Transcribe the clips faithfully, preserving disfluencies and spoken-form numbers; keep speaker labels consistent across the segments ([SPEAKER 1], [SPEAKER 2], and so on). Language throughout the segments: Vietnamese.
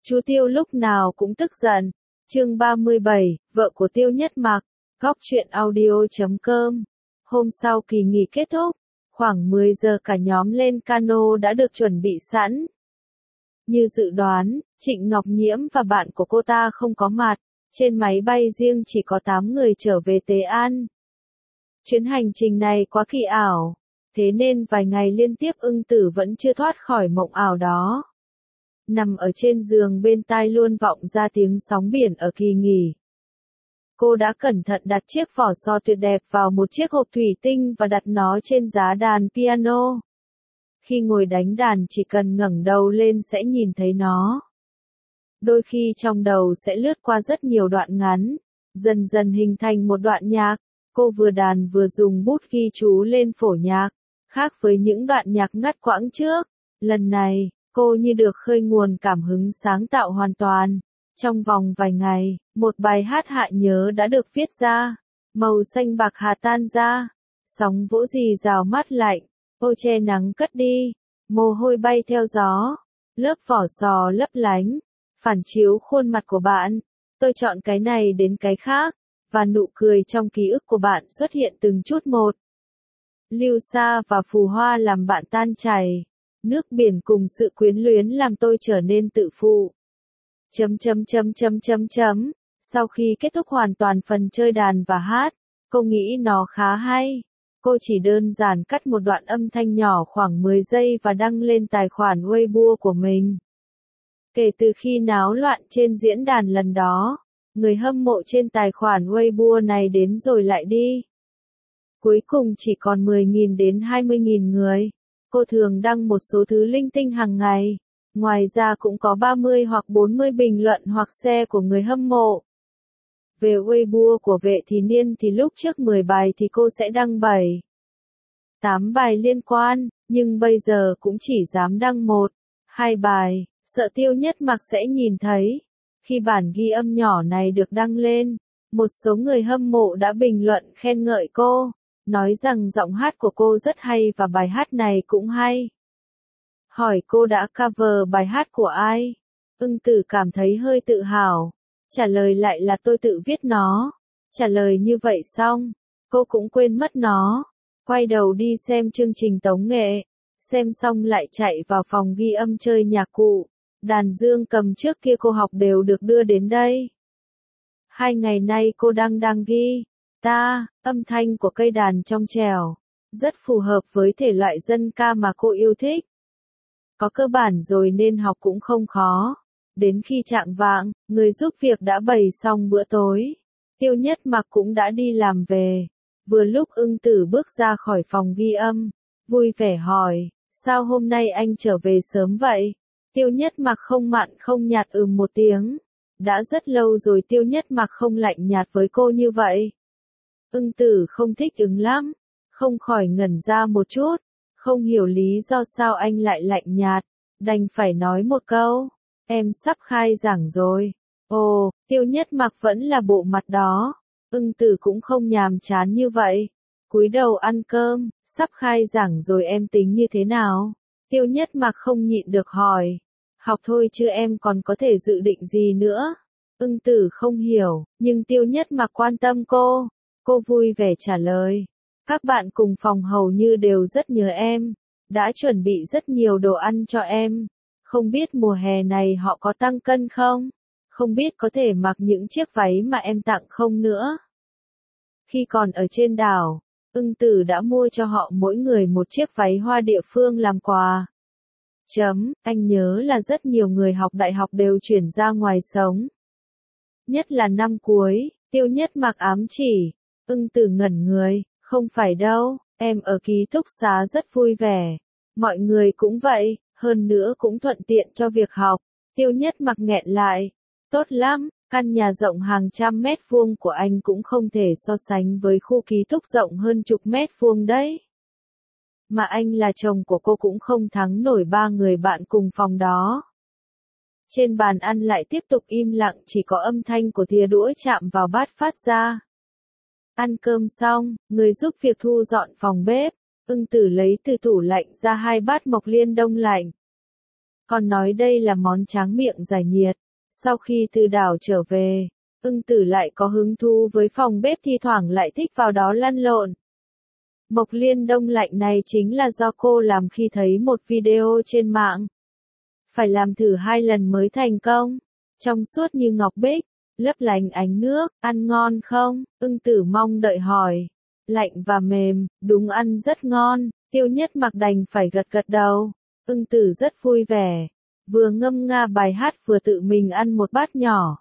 [SPEAKER 1] Chú Tiêu lúc nào cũng tức giận. Chương ba mươi bảy, vợ của Tiêu Nhất Mặc. Góc truyện audio chấm com. Hôm sau kỳ nghỉ kết thúc, khoảng mười giờ cả nhóm lên cano đã được chuẩn bị sẵn. Như dự đoán, Trịnh Ngọc Nhiễm và bạn của cô ta không có mặt, trên máy bay riêng chỉ có tám người trở về Tế An. Chuyến hành trình này quá kỳ ảo, thế nên vài ngày liên tiếp Ưng Tử vẫn chưa thoát khỏi mộng ảo đó. Nằm ở trên giường bên tai luôn vọng ra tiếng sóng biển ở kỳ nghỉ. Cô đã cẩn thận đặt chiếc vỏ sò tuyệt đẹp vào một chiếc hộp thủy tinh và đặt nó trên giá đàn piano. Khi ngồi đánh đàn chỉ cần ngẩng đầu lên sẽ nhìn thấy nó. Đôi khi trong đầu sẽ lướt qua rất nhiều đoạn ngắn, dần dần hình thành một đoạn nhạc. Cô vừa đàn vừa dùng bút ghi chú lên phổ nhạc, khác với những đoạn nhạc ngắt quãng trước. Lần này, cô như được khơi nguồn cảm hứng sáng tạo hoàn toàn. Trong vòng vài ngày, một bài hát Hạ Nhớ đã được viết ra. Màu xanh bạc hà tan ra, sóng vỗ rì rào mát lạnh, ô che nắng cất đi, mồ hôi bay theo gió, lớp vỏ sò lấp lánh, phản chiếu khuôn mặt của bạn. Tôi chọn cái này đến cái khác, và nụ cười trong ký ức của bạn xuất hiện từng chút một. Lưu Sa và phù hoa làm bạn tan chảy, nước biển cùng sự quyến luyến làm tôi trở nên tự phụ. Chấm chấm chấm chấm chấm chấm. Sau khi kết thúc hoàn toàn phần chơi đàn và hát, cô nghĩ nó khá hay. Cô chỉ đơn giản cắt một đoạn âm thanh nhỏ khoảng mười giây và đăng lên tài khoản Weibo của mình. Kể từ khi náo loạn trên diễn đàn lần đó, người hâm mộ trên tài khoản Weibo này đến rồi lại đi. Cuối cùng chỉ còn mười nghìn đến hai mươi nghìn người. Cô thường đăng một số thứ linh tinh hàng ngày. Ngoài ra cũng có ba mươi hoặc bốn mươi bình luận hoặc share của người hâm mộ. Về Weibo của Vệ Thì Niên thì lúc trước mười bài thì cô sẽ đăng bảy, tám bài liên quan, nhưng bây giờ cũng chỉ dám đăng một, hai bài, sợ Tiêu Nhất Mặc sẽ nhìn thấy. Khi bản ghi âm nhỏ này được đăng lên, một số người hâm mộ đã bình luận khen ngợi cô, nói rằng giọng hát của cô rất hay và bài hát này cũng hay. Hỏi cô đã cover bài hát của ai? Ưng Tử cảm thấy hơi tự hào. Trả lời lại là tôi tự viết nó. Trả lời như vậy xong, cô cũng quên mất nó. Quay đầu đi xem chương trình tống nghệ. Xem xong lại chạy vào phòng ghi âm chơi nhạc cụ. Đàn dương cầm trước kia cô học đều được đưa đến đây. Hai ngày nay cô đang đang ghi. Ta, âm thanh của cây đàn trong trẻo. Rất phù hợp với thể loại dân ca mà cô yêu thích. Có cơ bản rồi nên học cũng không khó. Đến khi chạng vạng, người giúp việc đã bày xong bữa tối. Tiêu Nhất Mặc cũng đã đi làm về. Vừa lúc Ưng Tử bước ra khỏi phòng ghi âm, vui vẻ hỏi, sao hôm nay anh trở về sớm vậy? Tiêu Nhất Mặc không mặn không nhạt ừm một tiếng. Đã rất lâu rồi Tiêu Nhất Mặc không lạnh nhạt với cô như vậy. Ưng Tử không thích ứng lắm, không khỏi ngẩn ra một chút. Không hiểu lý do sao anh lại lạnh nhạt, đành phải nói một câu, em sắp khai giảng rồi. Ồ, Tiêu Nhất Mặc vẫn là bộ mặt đó. Ưng Tử cũng không nhàm chán như vậy. Cúi đầu ăn cơm, sắp khai giảng rồi em tính như thế nào? Tiêu Nhất Mặc không nhịn được hỏi. Học thôi chứ em còn có thể dự định gì nữa? Ưng Tử không hiểu, nhưng Tiêu Nhất Mặc quan tâm cô. Cô vui vẻ trả lời. Các bạn cùng phòng hầu như đều rất nhớ em, đã chuẩn bị rất nhiều đồ ăn cho em. Không biết mùa hè này họ có tăng cân không? Không biết có thể mặc những chiếc váy mà em tặng không nữa? Khi còn ở trên đảo, Ưng Tử đã mua cho họ mỗi người một chiếc váy hoa địa phương làm quà. Chấm, anh nhớ là rất nhiều người học đại học đều chuyển ra ngoài sống. Nhất là năm cuối, Tiêu Nhất Mặc ám chỉ. Ưng Tử ngẩn người. Không phải đâu, em ở ký túc xá rất vui vẻ. Mọi người cũng vậy, hơn nữa cũng thuận tiện cho việc học. Tiêu Nhất Mặc nghẹn lại. Tốt lắm, căn nhà rộng hàng trăm mét vuông của anh cũng không thể so sánh với khu ký túc rộng hơn chục mét vuông đấy. Mà anh là chồng của cô cũng không thắng nổi ba người bạn cùng phòng đó. Trên bàn ăn lại tiếp tục im lặng, chỉ có âm thanh của thìa đũa chạm vào bát phát ra. Ăn cơm xong, người giúp việc thu dọn phòng bếp. Ưng Tử lấy từ tủ lạnh ra hai bát mộc liên đông lạnh. còn nói đây là món tráng miệng giải nhiệt. Sau khi từ đảo trở về, Ưng Tử lại có hứng thú với phòng bếp, thi thoảng lại thích vào đó lăn lộn. Mộc Liên đông lạnh này chính là do cô làm khi thấy một video trên mạng. Phải làm thử hai lần mới thành công. Trong suốt như ngọc bích, lấp lánh ánh nước, ăn ngon không? Ưng Tử mong đợi hỏi. Lạnh và mềm, đúng ăn rất ngon. Tiêu Nhất Mặc đành phải gật gật đầu. Ưng Tử rất vui vẻ, vừa ngâm nga bài hát vừa tự mình ăn một bát nhỏ.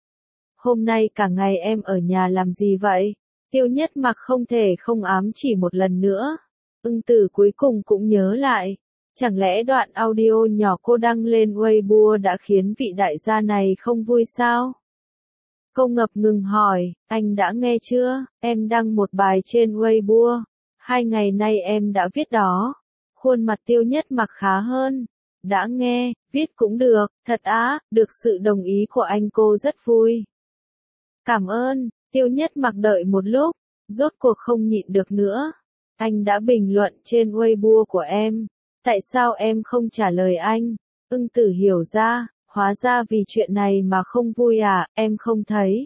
[SPEAKER 1] Hôm nay cả ngày em ở nhà làm gì vậy? Tiêu Nhất Mặc không thể không ám chỉ một lần nữa. Ưng Tử cuối cùng cũng nhớ lại. Chẳng lẽ đoạn audio nhỏ cô đăng lên Weibo đã khiến vị đại gia này không vui sao? Cô ngập ngừng hỏi, anh đã nghe chưa? Em đăng một bài trên Weibo. Hai ngày nay em đã viết đó. Khuôn mặt Tiêu Nhất Mặc khá hơn. Đã nghe, viết cũng được, thật á, được sự đồng ý của anh cô rất vui. Cảm ơn, Tiêu Nhất Mặc đợi một lúc, rốt cuộc không nhịn được nữa. Anh đã bình luận trên Weibo của em. Tại sao em không trả lời anh? Ưng Tử hiểu ra, hóa ra vì chuyện này mà không vui à, em không thấy.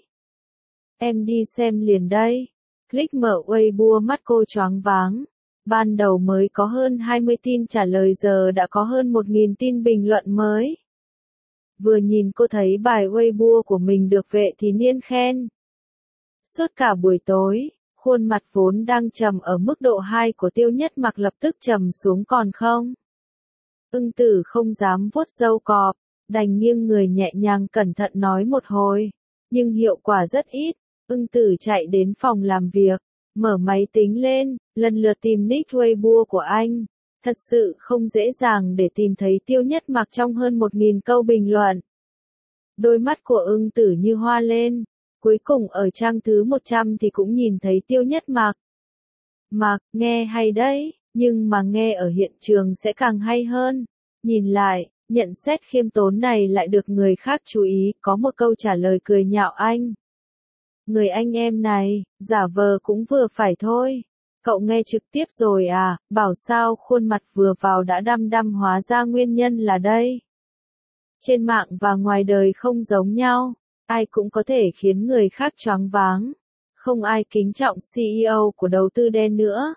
[SPEAKER 1] Em đi xem liền đây. Click mở Weibo mắt cô choáng váng. Ban đầu mới có hơn hai mươi tin trả lời giờ đã có hơn một nghìn tin bình luận mới. Vừa nhìn cô thấy bài Weibo của mình được vệ thì niên khen. Suốt cả buổi tối, khuôn mặt vốn đang trầm ở mức độ hai của Tiêu Nhất Mặc lập tức trầm xuống còn không. Ưng Tử không dám vuốt râu cọp, đành nghiêng người nhẹ nhàng cẩn thận nói một hồi. Nhưng hiệu quả rất ít. Ưng Tử chạy đến phòng làm việc, mở máy tính lên, lần lượt tìm nick Weibo của anh. Thật sự không dễ dàng để tìm thấy Tiêu Nhất Mặc trong hơn một nghìn câu bình luận. Đôi mắt của Ưng Tử như hoa lên, cuối cùng ở trang thứ một trăm thì cũng nhìn thấy Tiêu Nhất Mặc. Mặc, nghe hay đấy, nhưng mà nghe ở hiện trường sẽ càng hay hơn. Nhìn lại, nhận xét khiêm tốn này lại được người khác chú ý, có một câu trả lời cười nhạo anh. Người anh em này, giả vờ cũng vừa phải thôi. Cậu nghe trực tiếp rồi à, bảo sao khuôn mặt vừa vào đã đăm đăm, hóa ra nguyên nhân là đây. Trên mạng và ngoài đời không giống nhau, ai cũng có thể khiến người khác choáng váng. Không ai kính trọng xê e ô của đầu tư đen nữa.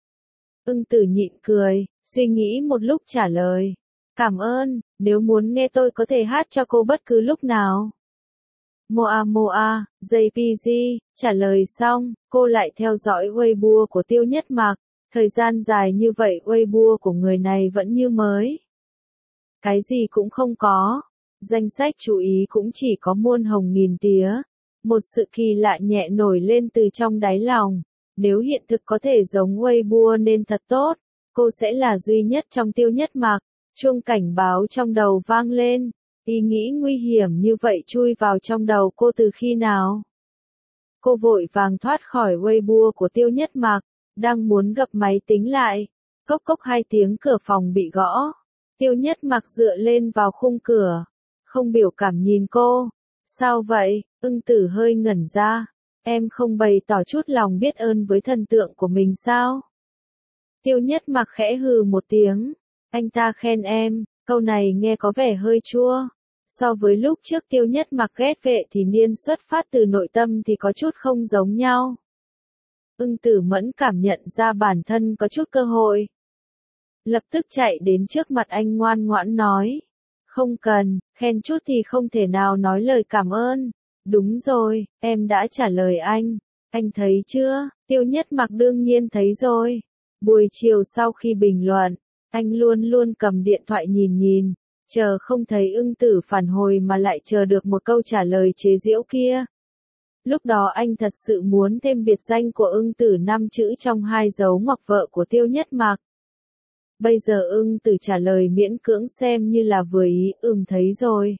[SPEAKER 1] Ưng Tử nhịn cười, suy nghĩ một lúc trả lời. Cảm ơn, nếu muốn nghe tôi có thể hát cho cô bất cứ lúc nào. Moa Moa, jay pê giê, trả lời xong, cô lại theo dõi Weibo của Tiêu Nhất Mặc. Thời gian dài như vậy Weibo của người này vẫn như mới. Cái gì cũng không có. Danh sách chú ý cũng chỉ có muôn hồng nghìn tía. Một sự kỳ lạ nhẹ nổi lên từ trong đáy lòng. Nếu hiện thực có thể giống Weibo nên thật tốt. Cô sẽ là duy nhất trong Tiêu Nhất Mặc. Chuông cảnh báo trong đầu vang lên. Ý nghĩ nguy hiểm như vậy chui vào trong đầu cô từ khi nào? Cô vội vàng thoát khỏi Weibo của Tiêu Nhất Mặc, đang muốn gập máy tính lại. Cốc cốc hai tiếng cửa phòng bị gõ. Tiêu Nhất Mặc dựa lên vào khung cửa, không biểu cảm nhìn cô. Sao vậy? Ưng Tử hơi ngẩn ra. Em không bày tỏ chút lòng biết ơn với thần tượng của mình sao? Tiêu Nhất Mặc khẽ hừ một tiếng. Anh ta khen em, câu này nghe có vẻ hơi chua. So với lúc trước Tiêu Nhất Mặc ghét vệ thì niên xuất phát từ nội tâm thì có chút không giống nhau. Ưng Tử mẫn cảm nhận ra bản thân có chút cơ hội. Lập tức chạy đến trước mặt anh ngoan ngoãn nói. Không cần, khen chút thì không thể nào nói lời cảm ơn. Đúng rồi, em đã trả lời anh. Anh thấy chưa? Tiêu Nhất Mặc đương nhiên thấy rồi. Buổi chiều sau khi bình luận, anh luôn luôn cầm điện thoại nhìn nhìn. Chờ không thấy Ưng Tử phản hồi mà lại chờ được một câu trả lời chế giễu kia. Lúc đó anh thật sự muốn thêm biệt danh của Ưng Tử năm chữ trong hai dấu ngoặc vợ của Tiêu Nhất Mặc. Bây giờ Ưng Tử trả lời miễn cưỡng xem như là vừa ý, ừm thấy rồi.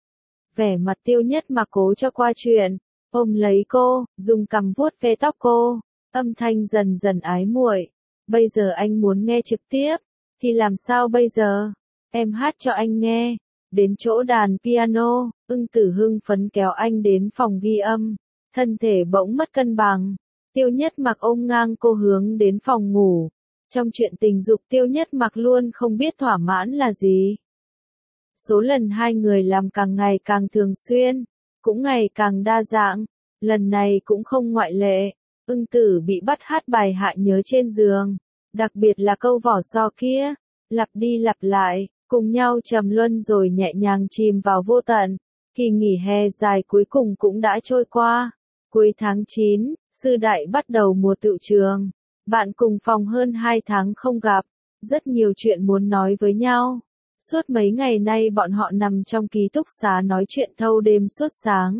[SPEAKER 1] Vẻ mặt Tiêu Nhất Mặc cố cho qua chuyện, ôm lấy cô, dùng cằm vuốt ve tóc cô, âm thanh dần dần ái muội. Bây giờ anh muốn nghe trực tiếp, thì làm sao bây giờ? Em hát cho anh nghe. Đến chỗ đàn piano, Ưng Tử hưng phấn kéo anh đến phòng ghi âm. Thân thể bỗng mất cân bằng. Tiêu Nhất Mặc ôm ngang cô hướng đến phòng ngủ. Trong chuyện tình dục Tiêu Nhất Mặc luôn không biết thỏa mãn là gì. Số lần hai người làm càng ngày càng thường xuyên, cũng ngày càng đa dạng, lần này cũng không ngoại lệ. Ưng Tử bị bắt hát bài Hạ Nhớ trên giường, đặc biệt là câu vỏ sò kia, lặp đi lặp lại, cùng nhau trầm luân rồi nhẹ nhàng chìm vào vô tận. Kỳ nghỉ hè dài cuối cùng cũng đã trôi qua. Cuối tháng chín, Sư Đại bắt đầu mùa tựu trường. Bạn cùng phòng hơn hai tháng không gặp, rất nhiều chuyện muốn nói với nhau. Suốt mấy ngày nay bọn họ nằm trong ký túc xá nói chuyện thâu đêm suốt sáng.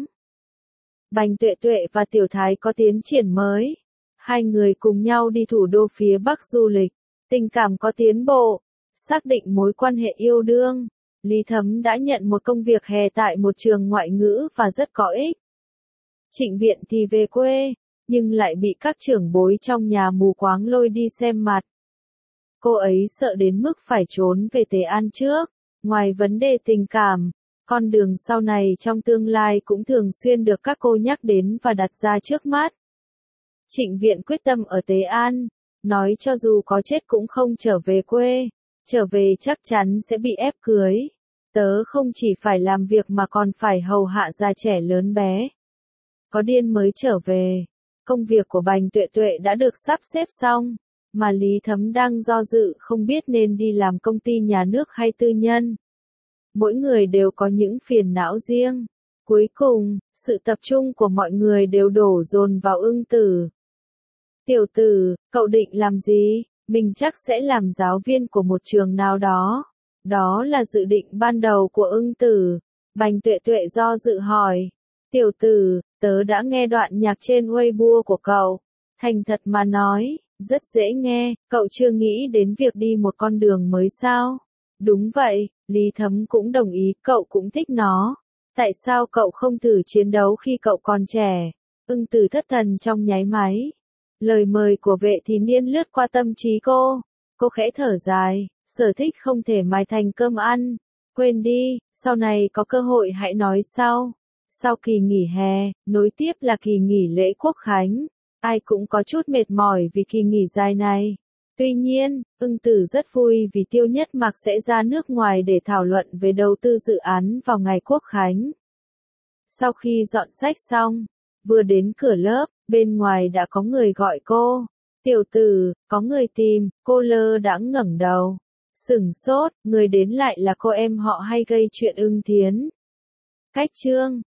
[SPEAKER 1] Bành Tuệ Tuệ và Tiểu Thái có tiến triển mới. Hai người cùng nhau đi thủ đô phía Bắc du lịch, tình cảm có tiến bộ, xác định mối quan hệ yêu đương. Lý Thấm đã nhận một công việc hè tại một trường ngoại ngữ và rất có ích. Trịnh Viện thì về quê, nhưng lại bị các trưởng bối trong nhà mù quáng lôi đi xem mặt. Cô ấy sợ đến mức phải trốn về Tế An trước. Ngoài vấn đề tình cảm, con đường sau này trong tương lai cũng thường xuyên được các cô nhắc đến và đặt ra trước mắt. Trịnh Viện quyết tâm ở Tế An, nói cho dù có chết cũng không trở về quê, trở về chắc chắn sẽ bị ép cưới. Tớ không chỉ phải làm việc mà còn phải hầu hạ già trẻ lớn bé. Có điên mới trở về. Công việc của Bành Tuệ Tuệ đã được sắp xếp xong, mà Lý Thấm đang do dự không biết nên đi làm công ty nhà nước hay tư nhân. Mỗi người đều có những phiền não riêng. Cuối cùng, sự tập trung của mọi người đều đổ dồn vào Ưng Tử. Tiểu Tử, cậu định làm gì? Mình chắc sẽ làm giáo viên của một trường nào đó. Đó là dự định ban đầu của Ưng Tử. Bành Tuệ Tuệ do dự hỏi. Tiểu Tử, tớ đã nghe đoạn nhạc trên Weibo của cậu. Thành thật mà nói, rất dễ nghe, cậu chưa nghĩ đến việc đi một con đường mới sao? Đúng vậy, Lý Thấm cũng đồng ý, cậu cũng thích nó. Tại sao cậu không thử chiến đấu khi cậu còn trẻ? Ưng Tử thất thần trong nháy máy. Lời mời của Vệ Thì Niên lướt qua tâm trí cô. Cô khẽ thở dài, sở thích không thể mài thành cơm ăn. Quên đi, sau này có cơ hội hãy nói sau. Sau kỳ nghỉ hè, nối tiếp là kỳ nghỉ lễ Quốc khánh. Ai cũng có chút mệt mỏi vì kỳ nghỉ dài này. Tuy nhiên, Ưng Tử rất vui vì Tiêu Nhất Mặc sẽ ra nước ngoài để thảo luận về đầu tư dự án vào ngày Quốc khánh. Sau khi dọn sách xong, vừa đến cửa lớp, bên ngoài đã có người gọi cô. Tiểu Tử, có người tìm, cô lơ đãng ngẩng đầu. Sửng sốt, người đến lại là cô em họ hay gây chuyện Ưng Thiến. Cách chương